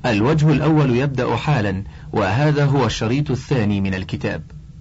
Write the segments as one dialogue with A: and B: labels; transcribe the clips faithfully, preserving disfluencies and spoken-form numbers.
A: الوجه الأول يبدأ حالا، وهذا هو الشريط الثاني من الكتاب.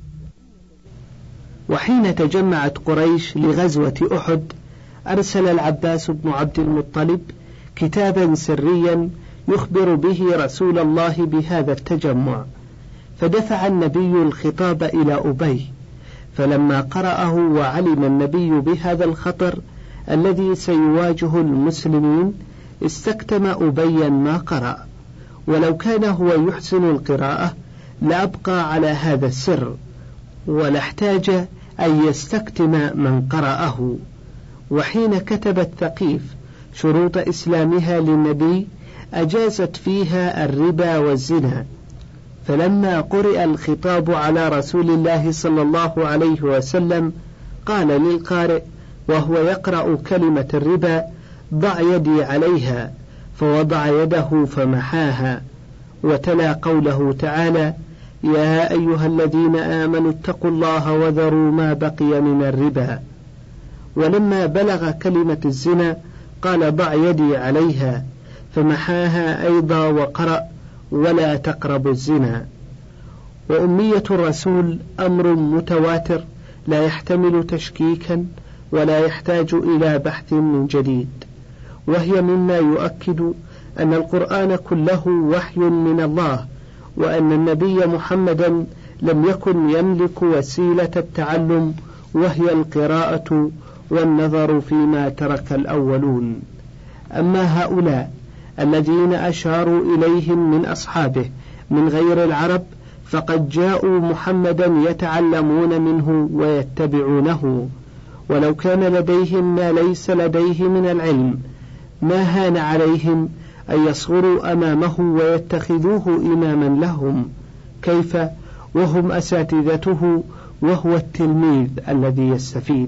B: وحين تجمعت قريش لغزوة أحد أرسل العباس بن عبد المطلب كتابا سريا يخبر به رسول الله بهذا التجمع، فدفع النبي الخطاب إلى أبي، فلما قرأه وعلم النبي بهذا الخطر الذي سيواجه المسلمين استكتم أبيا ما قرأ، ولو كان هو يحسن القراءة لأبقى على هذا السر ولاحتاج أن يستكتم من قرأه. وحين كتبت ثقيف شروط إسلامها للنبي أجازت فيها الربا والزنا، فلما قرئ الخطاب على رسول الله صلى الله عليه وسلم قال للقارئ وهو يقرأ كلمة الربا: ضع يدي عليها، فوضع يده فمحاها، وتلا قوله تعالى: يا أيها الذين آمنوا اتقوا الله وذروا ما بقي من الربا. ولما بلغ كلمة الزنا قال: ضع يدي عليها، فمحاها أيضا وقرأ: ولا تقربوا الزنا. وأمية الرسول أمر متواتر لا يحتمل تشكيكا ولا يحتاج إلى بحث من جديد، وهي مما يؤكد أن القرآن كله وحي من الله، وأن النبي محمدا لم يكن يملك وسيلة التعلم وهي القراءة والنظر فيما ترك الأولون. أما هؤلاء الذين أشاروا إليهم من أصحابه من غير العرب فقد جاءوا محمدا يتعلمون منه ويتبعونه، ولو كان لديهم ما ليس لديه من العلم ما هان عليهم أن يصغروا أمامه ويتخذوه إماما لهم، كيف وهم أساتذته وهو التلميذ الذي يستفيد.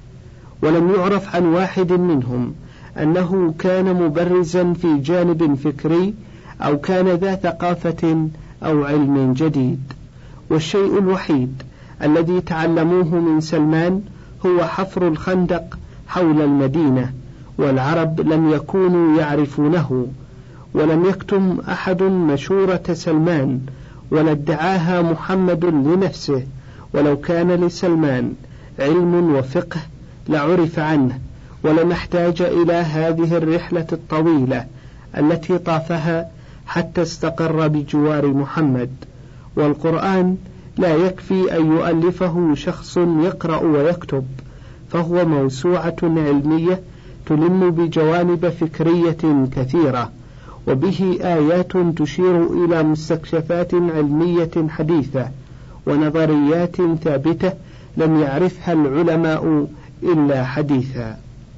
B: ولم يعرف عن واحد منهم أنه كان مبرزا في جانب فكري أو كان ذا ثقافة أو علم جديد، والشيء الوحيد الذي تعلموه من سلمان هو حفر الخندق حول المدينة، والعرب لم يكونوا يعرفونه، ولم يكتم أحد مشورة سلمان ولا ادعاها محمد لنفسه، ولو كان لسلمان علم وفقه لعرف عنه، ولم احتاج إلى هذه الرحلة الطويلة التي طافها حتى استقر بجوار محمد. والقرآن لا يكفي أن يؤلفه شخص يقرأ ويكتب، فهو موسوعة علمية تلم بجوانب فكرية كثيرة، وبه آيات تشير إلى مستكشفات علمية حديثة ونظريات ثابتة لم يعرفها العلماء إلا حديثا.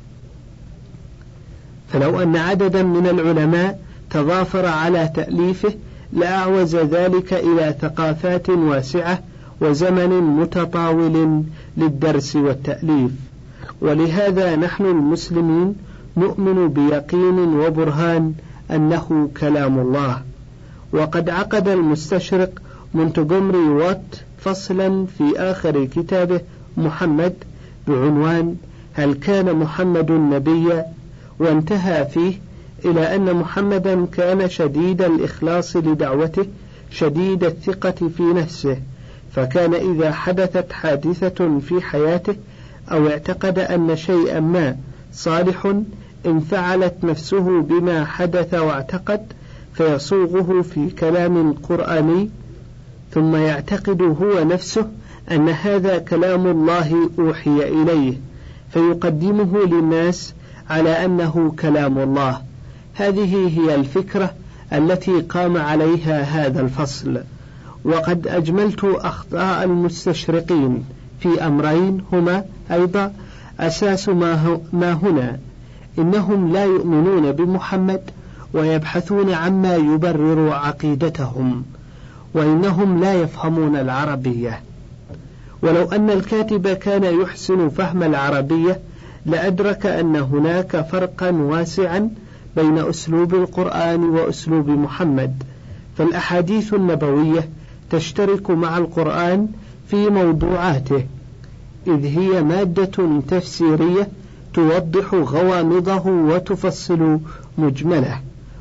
B: فلو أن عددا من العلماء تضافر على تأليفه لأعوز ذلك إلى ثقافات واسعة وزمن متطاول للدرس والتأليف. ولهذا نحن المسلمين نؤمن بيقين وبرهان أنه كلام الله. وقد عقد المستشرق مونتجومري وات فصلا في آخر كتابه محمد بعنوان هل كان محمد نبيا، وانتهى فيه إلى أن محمدا كان شديد الإخلاص لدعوته شديد الثقة في نفسه، فكان إذا حدثت حادثة في حياته أو اعتقد أن شيئا ما صالح انفعلت نفسه بما حدث واعتقد فيصوغه في كلام قرآني، ثم يعتقد هو نفسه أن هذا كلام الله أوحي إليه فيقدمه للناس على أنه كلام الله. هذه هي الفكرة التي قام عليها هذا الفصل. وقد أجملت أخطاء المستشرقين في أمرين هما أيضا أساس ما هنا: إنهم لا يؤمنون بمحمد ويبحثون عما يبرر عقيدتهم، وإنهم لا يفهمون العربية. ولو أن الكاتب كان يحسن فهم العربية لأدرك أن هناك فرقا واسعا بين أسلوب القرآن وأسلوب محمد، فالأحاديث النبوية تشترك مع القرآن في موضوعاته، إذ هي مادة تفسيرية توضح غوامضه وتفصل مجمله،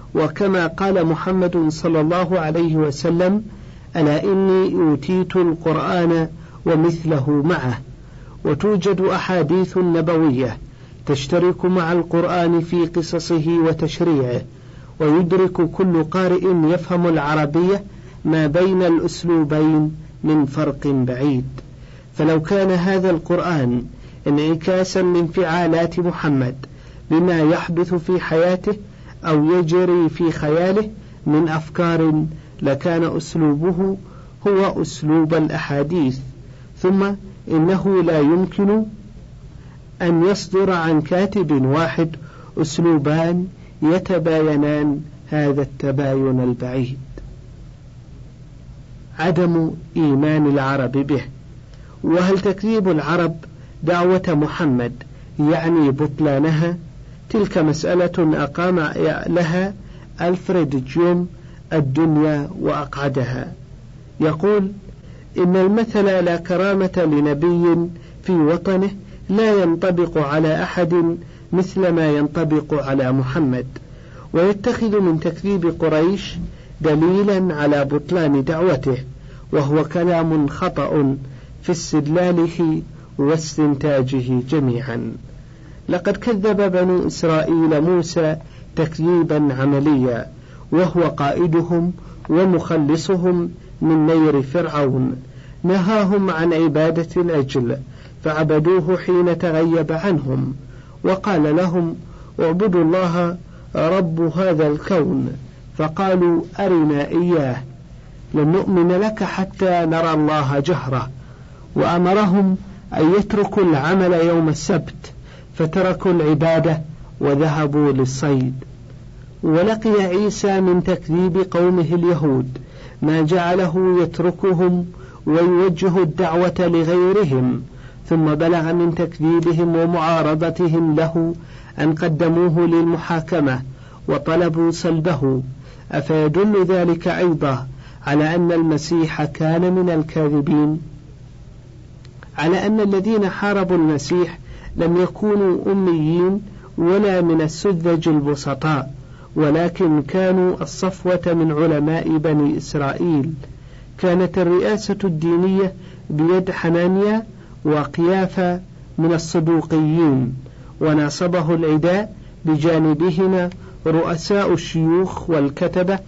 B: وكما قال محمد صلى الله عليه وسلم: ألا إني أوتيت القرآن ومثله معه. وتوجد أحاديث نبوية تشترك مع القرآن في قصصه وتشريعه، ويدرك كل قارئ يفهم العربية ما بين الأسلوبين من فرق بعيد. فلو كان هذا القرآن انعكاسا لانفعالات محمد بما يحدث في حياته أو يجري في خياله من أفكار، لكان أسلوبه هو أسلوب الأحاديث. ثم إنه لا يمكن أن يصدر عن كاتب واحد أسلوبان يتباينان هذا التباين البعيد. عدم إيمان العرب به. وهل تكذيب العرب دعوة محمد يعني بطلانها؟ تلك مسألة أقام لها ألفريد جيوم الدنيا وأقعدها. يقول: إن المثل لا كرامة لنبي في وطنه لا ينطبق على أحد مثل ما ينطبق على محمد، ويتخذ من تكذيب قريش دليلا على بطلان دعوته، وهو كلام خطأ في استدلاله واستنتاجه جميعا. لقد كذب بنو إسرائيل موسى تكذيبا عمليا، وهو قائدهم ومخلصهم من نير فرعون، نهاهم عن عبادة العجل فعبدوه حين تغيب عنهم، وقال لهم: اعبدوا الله رب هذا الكون، فقالوا: أرنا إياه لن نؤمن لك حتى نرى الله جهرة. وأمرهم أن يتركوا العمل يوم السبت، فتركوا العبادة وذهبوا للصيد. ولقي عيسى من تكذيب قومه اليهود ما جعله يتركهم ويوجه الدعوة لغيرهم، ثم بلغ من تكذيبهم ومعارضتهم له أن قدموه للمحاكمة وطلبوا صلبه. أفيدل ذلك أيضا على أن المسيح كان من الكاذبين؟ على أن الذين حاربوا المسيح لم يكونوا أميين ولا من السذج البسطاء، ولكن كانوا الصفوة من علماء بني إسرائيل. كانت الرئاسة الدينية بيد حنانيا وقيافة من الصدوقيين، وناصبه العداء بجانبهما رؤساء الشيوخ والكتبة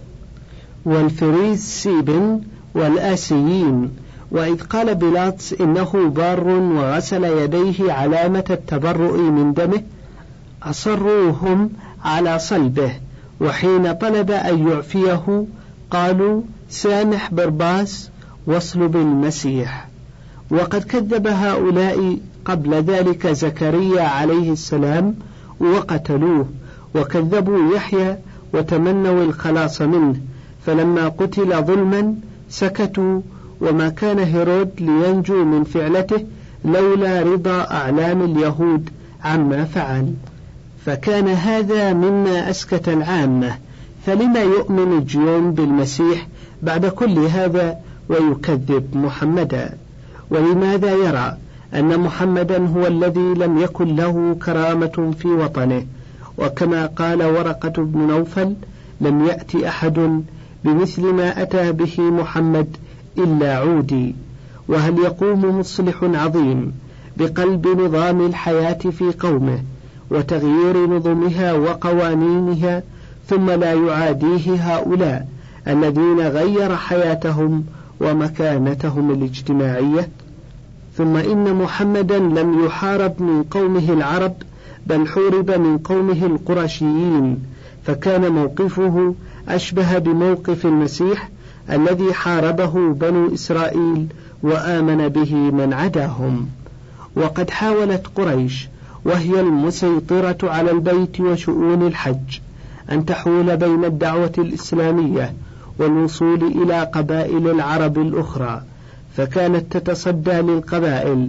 B: والفريسيين والآسيين. وإذ قال بيلاطس إنه بار وغسل يديه علامة التبرؤ من دمه، أصروا هم على صلبه، وحين طلب أن يعفيه قالوا: سامح برباس واصلب المسيح. وقد كذب هؤلاء قبل ذلك زكريا عليه السلام وقتلوه، وكذبوا يحيى وتمنوا الخلاص منه، فلما قتل ظلما سكتوا، وما كان هيرود لينجو من فعلته لولا رضا أعلام اليهود عما فعل، فكان هذا مما أسكت العامة. فلما يؤمن جيوم بالمسيح بعد كل هذا ويكذب محمدا؟ ولماذا يرى أن محمدا هو الذي لم يكن له كرامة في وطنه؟ وكما قال ورقة بن نوفل: لم يأتي أحد بمثل ما أتى به محمد إلا عودي. وهل يقوم مصلح عظيم بقلب نظام الحياة في قومه وتغيير نظمها وقوانينها ثم لا يعاديه هؤلاء الذين غير حياتهم ومكانتهم الاجتماعية؟ ثم إن محمدا لم يحارب من قومه العرب، بل حورب من قومه القرشيين، فكان موقفه أشبه بموقف المسيح الذي حاربه بنو إسرائيل وآمن به من عداهم. وقد حاولت قريش وهي المسيطرة على البيت وشؤون الحج أن تحول بين الدعوة الإسلامية والوصول إلى قبائل العرب الأخرى، فكانت تتصدى للقبائل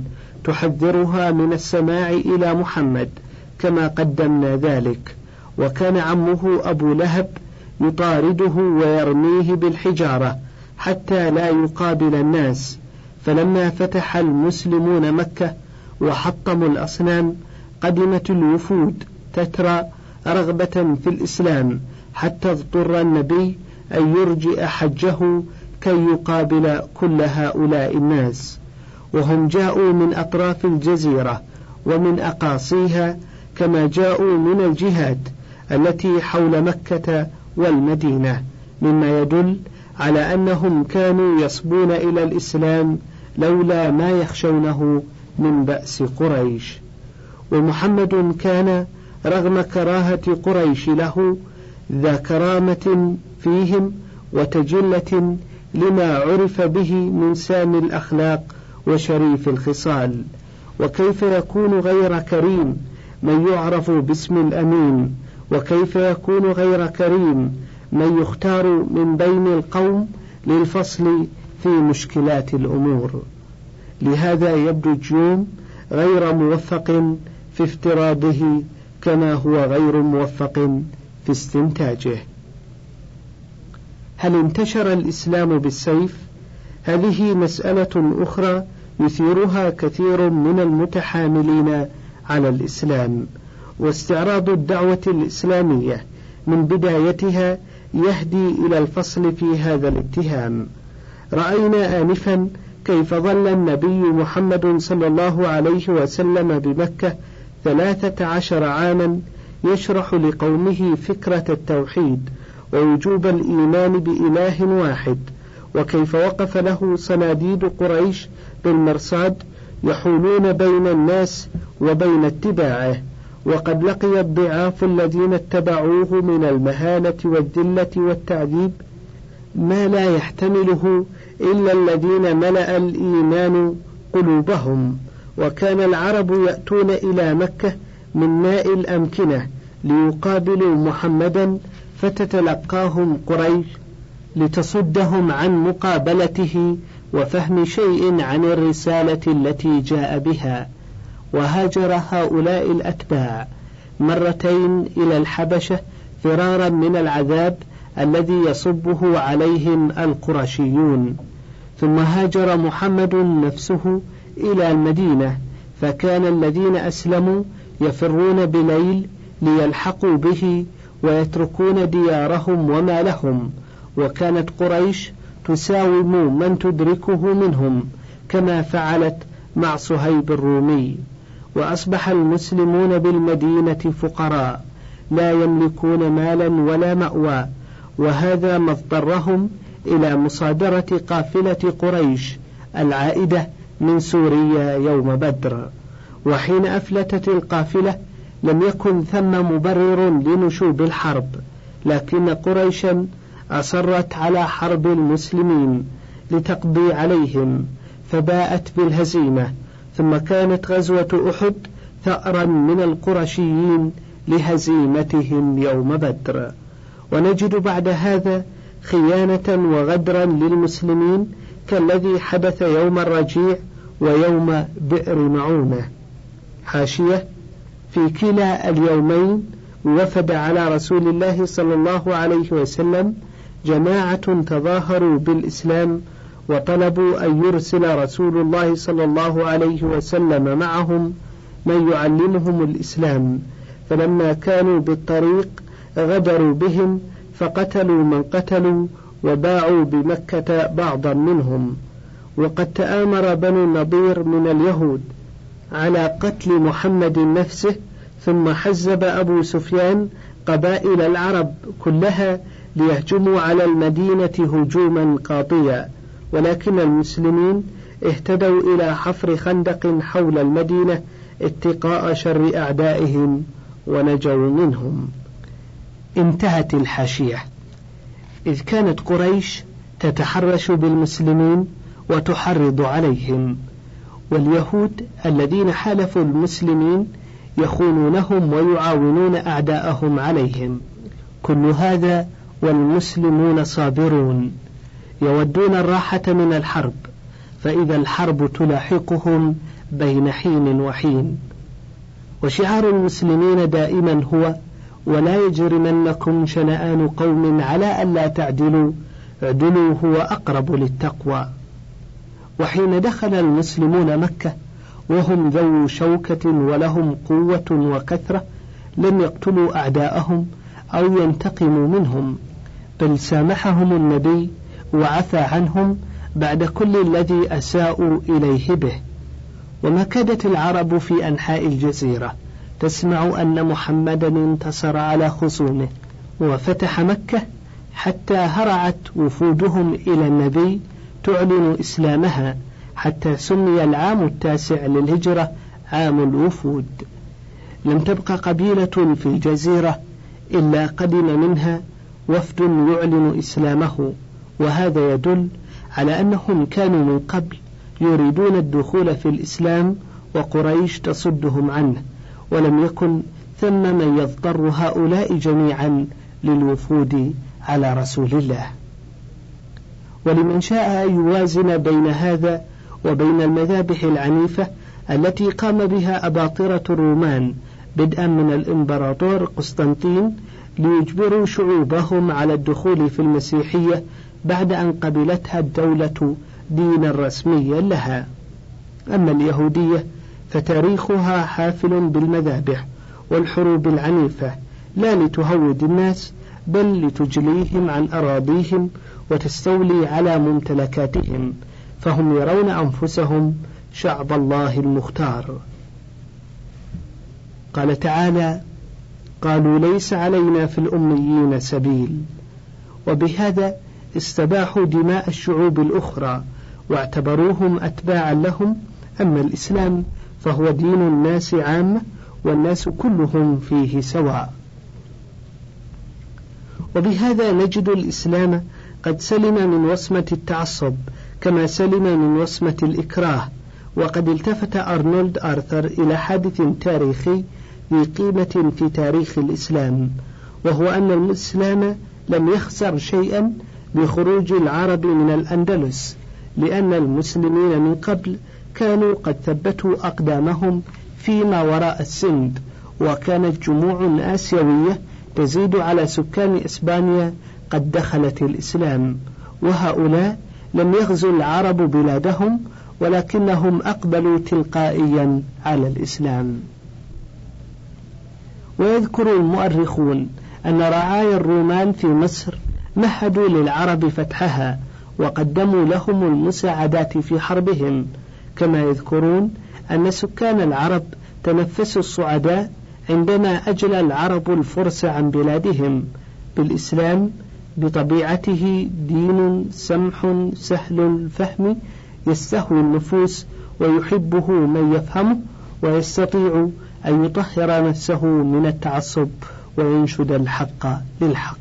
B: تحذرها من السماع إلى محمد كما قدمنا ذلك. وكان عمه أبو لهب يطارده ويرميه بالحجارة حتى لا يقابل الناس، فلما فتح المسلمون مكة وحطموا الأصنام قدمت الوفود تترى رغبة في الإسلام، حتى اضطر النبي أن يرجئ حجه كي يقابل كل هؤلاء الناس، وهم جاءوا من أطراف الجزيرة ومن أقاصيها، كما جاءوا من الجهات التي حول مكة والمدينة، مما يدل على أنهم كانوا يصبون إلى الإسلام لولا ما يخشونه من بأس قريش. ومحمد كان رغم كراهة قريش له ذا كرامة فيهم وتجلة لما عرف به من سامي الأخلاق وشريف الخصال. وكيف يكون غير كريم من يعرف باسم الأمين، وكيف يكون غير كريم من يختار من بين القوم للفصل في مشكلات الأمور. لهذا يبدو الجيوم غير موفق في افتراضه كما هو غير موفق في استنتاجه. هل انتشر الإسلام بالسيف؟ هذه مسألة أخرى يثيرها كثير من المتحاملين على الإسلام، واستعراض الدعوة الإسلامية من بدايتها يهدي إلى الفصل في هذا الاتهام. رأينا آنفا كيف ظل النبي محمد صلى الله عليه وسلم بمكة ثلاثة عشر عاما يشرح لقومه فكرة التوحيد ووجوب الإيمان بإله واحد، وكيف وقف له صناديد قريش بالمرصاد يحولون بين الناس وبين اتباعه، وقد لقي الضعاف الذين اتبعوه من المهانة والذلة والتعذيب ما لا يحتمله إلا الذين ملأ الإيمان قلوبهم. وكان العرب يأتون إلى مكة من ماء الأمكنة ليقابلوا محمدا، فتتلقاهم قريش لتصدهم عن مقابلته وفهم شيء عن الرسالة التي جاء بها. وهاجر هؤلاء الأتباع مرتين إلى الحبشة فرارا من العذاب الذي يصبه عليهم القرشيون، ثم هاجر محمد نفسه إلى المدينة، فكان الذين أسلموا يفرون بليل ليلحقوا به ويتركون ديارهم وما لهم، وكانت قريش تساوم من تدركه منهم كما فعلت مع صهيب الرومي. وأصبح المسلمون بالمدينة فقراء لا يملكون مالا ولا مأوى، وهذا ما اضطرهم إلى مصادرة قافلة قريش العائدة من سوريا يوم بدر. وحين أفلتت القافلة لم يكن ثم مبرر لنشوب الحرب، لكن قريشا أصرت على حرب المسلمين لتقضي عليهم، فباءت بالهزيمة. ثم كانت غزوة أحد ثأرا من القرشيين لهزيمتهم يوم بدر. ونجد بعد هذا خيانة وغدرا للمسلمين كالذي حدث يوم الرجيع ويوم بئر معونة. حاشية: في كلا اليومين وفد على رسول الله صلى الله عليه وسلم جماعة تظاهروا بالإسلام وطلبوا أن يرسل رسول الله صلى الله عليه وسلم معهم من يعلمهم الإسلام، فلما كانوا بالطريق غدروا بهم فقتلوا من قتلوا وباعوا بمكة بعضا منهم. وقد تآمر بنو النضير من اليهود على قتل محمد نفسه، ثم حزب أبو سفيان قبائل العرب كلها ليهجموا على المدينة هجوما قاطيا، ولكن المسلمين اهتدوا إلى حفر خندق حول المدينة اتقاء شر أعدائهم ونجوا منهم. انتهت الحاشية. إذ كانت قريش تتحرش بالمسلمين وتحرض عليهم، واليهود الذين حالفوا المسلمين يخونونهم ويعاونون أعداءهم عليهم، كل هذا والمسلمون صابرون يودون الراحة من الحرب، فإذا الحرب تلاحقهم بين حين وحين. وشعار المسلمين دائما هو: ولا يجرمنكم شنآن قوم على ألا تعدلوا اعدلوا هو أقرب للتقوى. وحين دخل المسلمون مكة وهم ذو شوكة ولهم قوة وكثرة لم يقتلوا أعداءهم أو ينتقم منهم، بل سامحهم النبي وعفى عنهم بعد كل الذي أساءوا إليه به. وما كادت العرب في أنحاء الجزيرة تسمع أن محمدا انتصر على خصومه وفتح مكة حتى هرعت وفودهم إلى النبي تعلن إسلامها، حتى سمي العام التاسع للهجرة عام الوفود. لم تبقى قبيلة في الجزيرة إلا قدم منها وفد يعلن إسلامه، وهذا يدل على أنهم كانوا من قبل يريدون الدخول في الإسلام وقريش تصدهم عنه، ولم يكن ثم من يضطر هؤلاء جميعا للوفود على رسول الله. ولمن شاء أن يوازن بين هذا وبين المذابح العنيفة التي قام بها أباطرة الرومان بدءا من الإمبراطور قسطنطين ليجبروا شعوبهم على الدخول في المسيحية بعد أن قبلتها الدولة دينا رسميا لها. أما اليهودية فتاريخها حافل بالمذابح والحروب العنيفة، لا لتهود الناس بل لتجليهم عن أراضيهم وتستولي على ممتلكاتهم، فهم يرون أنفسهم شعب الله المختار. قال تعالى: قالوا ليس علينا في الأميين سبيل. وبهذا استباحوا دماء الشعوب الأخرى واعتبروهم أتباعا لهم. أما الإسلام فهو دين الناس عامة، والناس كلهم فيه سواء. وبهذا نجد الإسلام قد سلم من وصمة التعصب كما سلم من وصمة الإكراه. وقد التفت أرنولد آرثر إلى حادث تاريخي ذي قيمة في تاريخ الإسلام، وهو أن الإسلام لم يخسر شيئا بخروج العرب من الأندلس، لأن المسلمين من قبل كانوا قد ثبتوا أقدامهم فيما وراء السند، وكانت جموع آسيوية تزيد على سكان إسبانيا قد دخلت الإسلام، وهؤلاء لم يغزوا العرب بلادهم ولكنهم أقبلوا تلقائيا على الإسلام. ويذكر المؤرخون أن رعايا الرومان في مصر مهدوا للعرب فتحها وقدموا لهم المساعدات في حربهم، كما يذكرون أن سكان العرب تنفسوا الصعداء عندما أجلى العرب الفرس عن بلادهم. بالإسلام بطبيعته دين سمح سهل الفهم يستهوي النفوس ويحبه من يفهمه، ويستطيع أن يطهر نفسه من التعصب وينشد الحق للحق.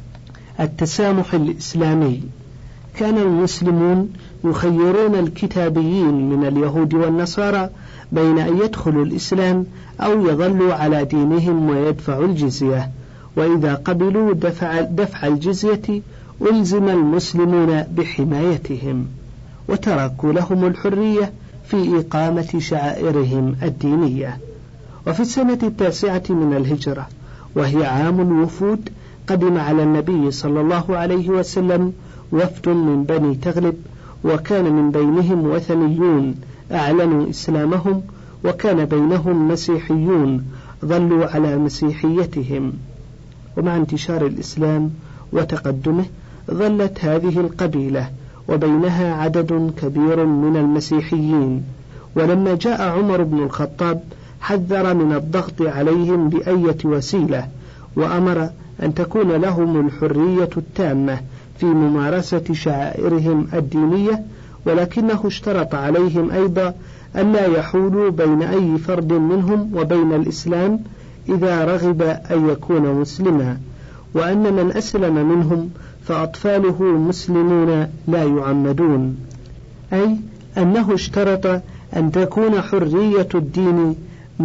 B: التسامح الإسلامي. كان المسلمون يخيرون الكتابيين من اليهود والنصارى بين أن يدخلوا الإسلام أو يظلوا على دينهم ويدفعوا الجزية، وإذا قبلوا دفع, دفع الجزية ألزم المسلمون بحمايتهم، وتركوا لهم الحرية في إقامة شعائرهم الدينية. وفي السنة التاسعة من الهجرة وهي عام الوفود قدم على النبي صلى الله عليه وسلم وفد من بني تغلب، وكان من بينهم وثنيون أعلنوا إسلامهم، وكان بينهم مسيحيون ظلوا على مسيحيتهم. ومع انتشار الإسلام وتقدمه ظلت هذه القبيلة وبينها عدد كبير من المسيحيين. ولما جاء عمر بن الخطاب حذر من الضغط عليهم بأية وسيلة، وأمر أن تكون لهم الحرية التامة في ممارسة شعائرهم الدينية، ولكنه اشترط عليهم أيضا ألا يحولوا بين أي فرد منهم وبين الإسلام إذا رغب أن يكون مسلما، وأن من أسلم منهم فأطفاله مسلمون لا يعمدون، أي أنه اشترط أن تكون حرية الدين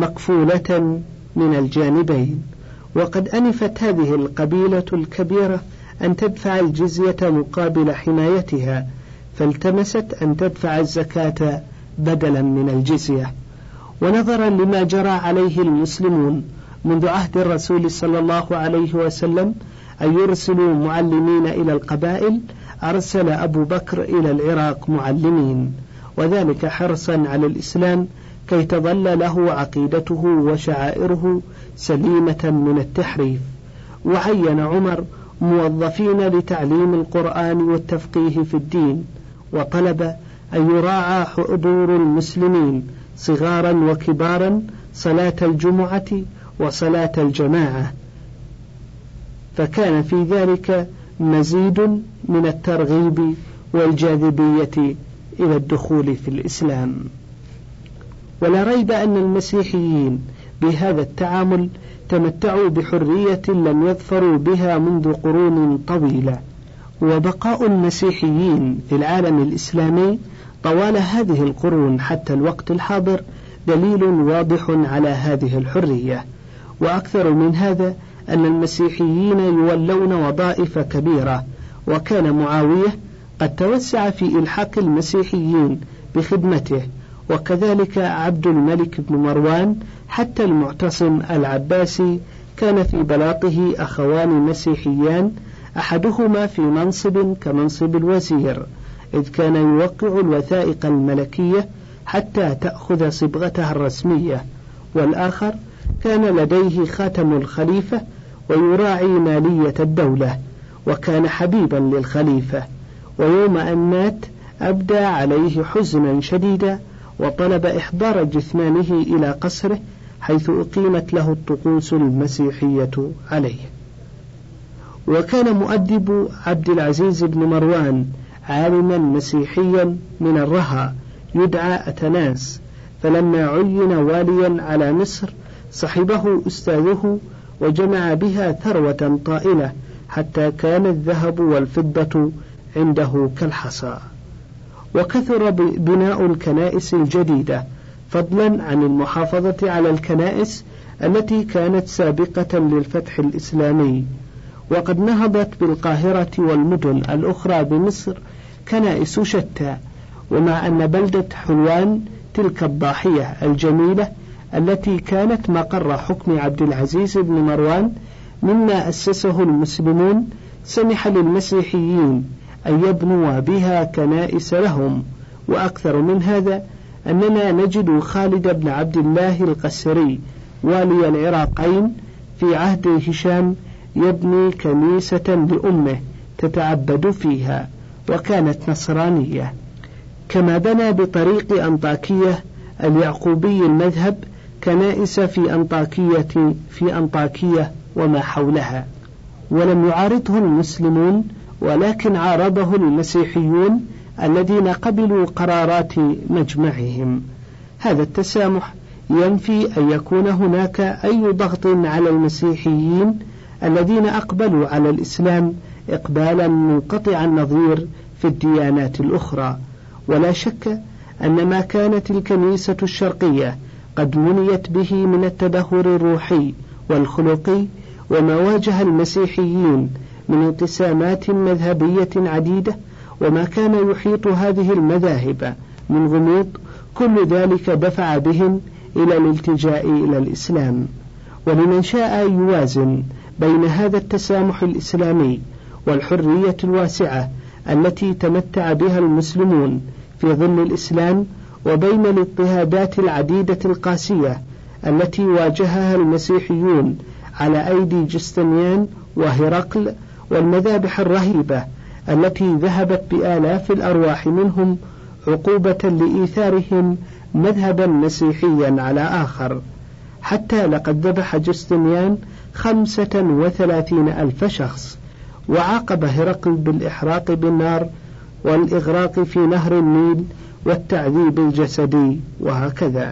B: مكفولة من الجانبين. وقد أنفت هذه القبيلة الكبيرة أن تدفع الجزية مقابل حمايتها، فالتمست أن تدفع الزكاة بدلا من الجزية. ونظرا لما جرى عليه المسلمون منذ عهد الرسول صلى الله عليه وسلم أن يرسلوا معلمين إلى القبائل، أرسل أبو بكر إلى العراق معلمين، وذلك حرصا على الإسلام كي تظل له عقيدته وشعائره سليمة من التحريف. وعين عمر موظفين لتعليم القرآن والتفقيه في الدين، وطلب أن يراعى حضور المسلمين صغارا وكبارا صلاة الجمعة وصلاة الجماعة، فكان في ذلك مزيد من الترغيب والجاذبية إلى الدخول في الإسلام. ولا ريب أن المسيحيين بهذا التعامل تمتعوا بحرية لم يظفروا بها منذ قرون طويلة، وبقاء المسيحيين في العالم الإسلامي طوال هذه القرون حتى الوقت الحاضر دليل واضح على هذه الحرية. وأكثر من هذا أن المسيحيين يولون وظائف كبيرة، وكان معاوية قد توسع في إلحاق المسيحيين بخدمته، وكذلك عبد الملك بن مروان، حتى المعتصم العباسي كان في بلاطه أخوان مسيحيان، أحدهما في منصب كمنصب الوزير إذ كان يوقع الوثائق الملكية حتى تأخذ صبغتها الرسمية، والآخر كان لديه خاتم الخليفة ويراعي مالية الدولة، وكان حبيبا للخليفة. ويوم أن مات أبدى عليه حزنا شديدا، وطلب إحضار جثمانه إلى قصره حيث أقيمت له الطقوس المسيحية عليه. وكان مؤدب عبد العزيز بن مروان عالما مسيحيا من الرها يدعى أتناس، فلما عين واليا على مصر صحبه أستاذه وجمع بها ثروة طائلة حتى كان الذهب والفضة عنده كالحصى. وكثر بناء الكنائس الجديدة فضلا عن المحافظة على الكنائس التي كانت سابقة للفتح الإسلامي، وقد نهضت بالقاهرة والمدن الأخرى بمصر كنائس شتى. ومع أن بلدة حلوان تلك الضاحية الجميلة التي كانت مقر حكم عبد العزيز بن مروان مما أسسه المسلمون، سمح للمسيحيين أن يبنوا بها كنائس لهم. وأكثر من هذا أننا نجد خالد بن عبد الله القسري والي العراقين في عهد هشام يبني كنيسة لأمه تتعبد فيها، وكانت نصرانية. كما بنى بطريق أنطاكية اليعقوبي المذهب كنائس في أنطاكية في أنطاكية وما حولها، ولم يعارضه المسلمون ولكن عارضه المسيحيون الذين قبلوا قرارات مجمعهم. هذا التسامح ينفي أن يكون هناك أي ضغط على المسيحيين الذين أقبلوا على الإسلام إقبالا منقطع النظير في الديانات الأخرى. ولا شك أن ما كانت الكنيسة الشرقية قد منيت به من التدهور الروحي والخلقي، وما واجه المسيحيين من انقسامات مذهبية عديدة، وما كان يحيط هذه المذاهب من غموض، كل ذلك دفع بهم إلى الالتجاء إلى الإسلام. ولمن شاء يوازن بين هذا التسامح الإسلامي والحرية الواسعة التي تمتع بها المسلمون في ظل الإسلام، وبين الاضطهادات العديدة القاسية التي واجهها المسيحيون على أيدي جستنيان وهرقل، والمذابح الرهيبة التي ذهبت بآلاف الأرواح منهم عقوبة لإيثارهم مذهبا مسيحيا على آخر، حتى لقد ذبح جستنيان خمسة وثلاثين ألف شخص، وعاقب هرقل بالإحراق بالنار والإغراق في نهر النيل والتعذيب الجسدي، وهكذا.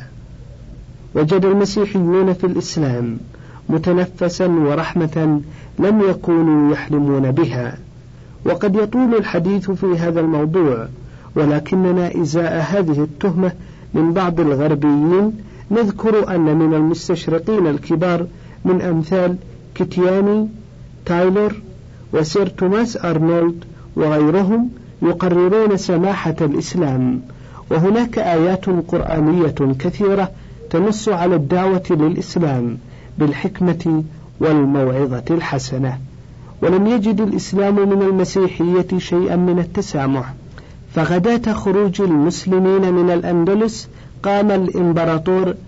B: وجد المسيحيون في الإسلام متنفسا ورحمة لم يكونوا يحلمون بها. وقد يطول الحديث في هذا الموضوع، ولكننا إزاء هذه التهمة من بعض الغربيين نذكر أن من المستشرقين الكبار من أمثال كيتياني تايلور وسير توماس أرنولد وغيرهم يقررون سماحة الإسلام. وهناك آيات قرآنية كثيرة تنص على الدعوة للإسلام بالحكمة والموعظة الحسنة. ولم يجد الإسلام من المسيحية شيئا من التسامح، فغداة خروج المسلمين من الأندلس قام الإمبراطور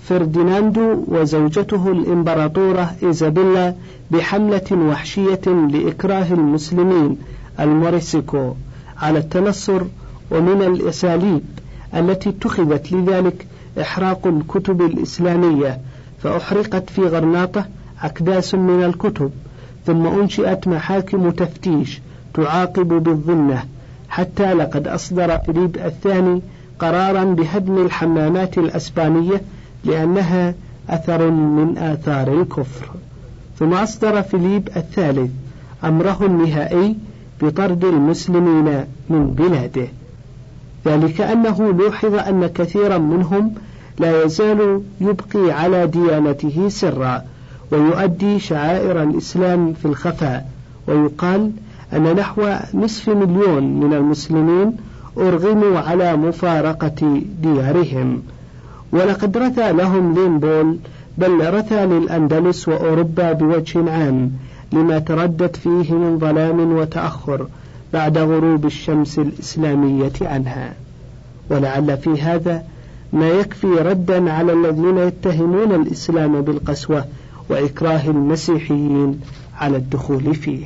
B: فرديناندو وزوجته الإمبراطورة إيزابيلا بحملة وحشية لإكراه المسلمين الموريسكو على التنصر، ومن الأساليب التي اتخذت لذلك إحراق الكتب الإسلامية، فأحرقت في غرناطة أكداس من الكتب، ثم أنشئت محاكم تفتيش تعاقب بالذمة، حتى لقد أصدر فيليب الثاني قرارا بهدم الحمامات الأسبانية لأنها أثر من آثار الكفر. ثم أصدر فيليب الثالث أمره النهائي بطرد المسلمين من بلاده، ذلك أنه لوحظ أن كثيرا منهم لا يزال يبقي على ديانته سرا ويؤدي شعائر الإسلام في الخفاء، ويقال أن نحو نصف مليون من المسلمين أرغموا على مفارقة ديارهم. ولقد رثى لهم لينبول، بل رثى للأندلس وأوروبا بوجه عام، لما تردد فيه من ظلام وتأخر بعد غروب الشمس الإسلامية عنها. ولعل في هذا ما يكفي ردا على الذين يتهمون الإسلام بالقسوة وإكراه المسيحيين على الدخول فيه.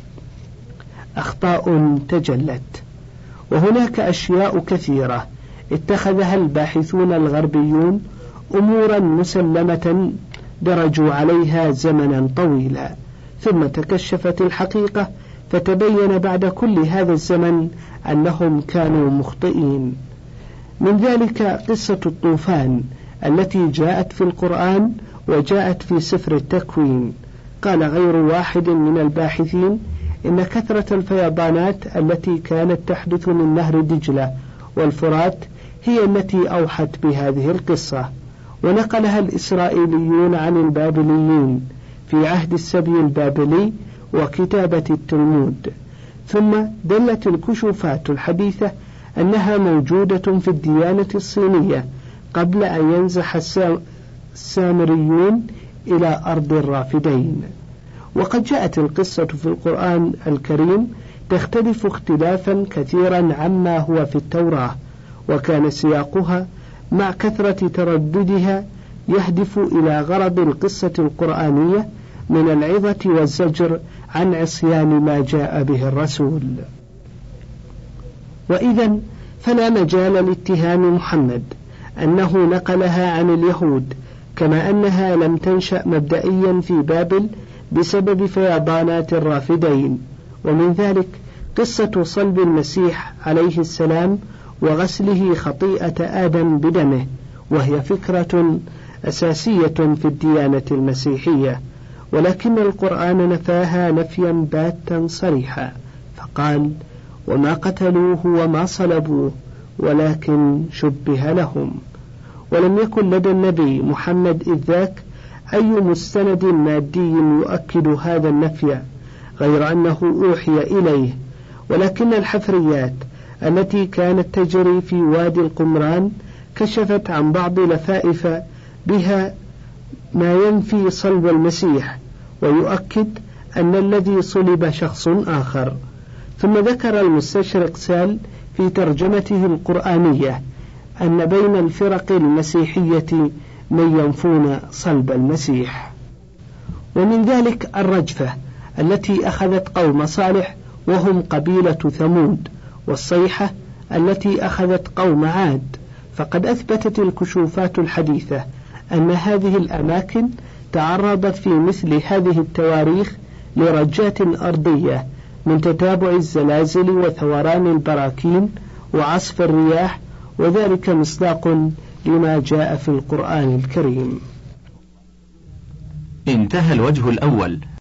B: أخطاء تجلت. وهناك أشياء كثيرة اتخذها الباحثون الغربيون أمورا مسلمة درجوا عليها زمنا طويلا، ثم تكشفت الحقيقة فتبين بعد كل هذا الزمن أنهم كانوا مخطئين. من ذلك قصة الطوفان التي جاءت في القرآن وجاءت في سفر التكوين. قال غير واحد من الباحثين إن كثرة الفيضانات التي كانت تحدث من نهر دجلة والفرات هي التي أوحت بهذه القصة، ونقلها الإسرائيليون عن البابليين في عهد السبي البابلي وكتابة التلمود. ثم دلت الكشوفات الحديثة أنها موجودة في الديانة الصينية قبل أن ينزح السامريون إلى أرض الرافدين. وقد جاءت القصة في القرآن الكريم تختلف اختلافا كثيرا عما هو في التوراة، وكان سياقها مع كثرة ترددها يهدف إلى غرض القصة القرآنية من العظة والزجر عن عصيان ما جاء به الرسول. وإذا فلا مجال لاتهام محمد أنه نقلها عن اليهود، كما أنها لم تنشأ مبدئيا في بابل بسبب فيضانات الرافدين. ومن ذلك قصة صلب المسيح عليه السلام وغسله خطيئة آدم بدمه، وهي فكرة أساسية في الديانة المسيحية، ولكن القرآن نفاها نفيا باتا صريحا، فقال: وما قتلوه وما صلبوه ولكن شبه لهم. ولم يكن لدى النبي محمد إذ ذاك أي مستند مادي يؤكد هذا النفي غير أنه أوحي إليه، ولكن الحفريات التي كانت تجري في وادي القمران كشفت عن بعض لفائف بها ما ينفي صلب المسيح ويؤكد أن الذي صلب شخص آخر. ثم ذكر المستشرق سال في ترجمته القرآنية أن بين الفرق المسيحية من ينفون صلب المسيح. ومن ذلك الرجفة التي أخذت قوم صالح وهم قبيلة ثمود، والصيحة التي أخذت قوم عاد. فقد أثبتت الكشوفات الحديثة أن هذه الأماكن تعرضت في مثل هذه التواريخ لرجات أرضية من تتابع الزلازل وثوران البراكين وعصف الرياح، وذلك مصداق لما جاء في القرآن الكريم.
A: انتهى الوجه الأول.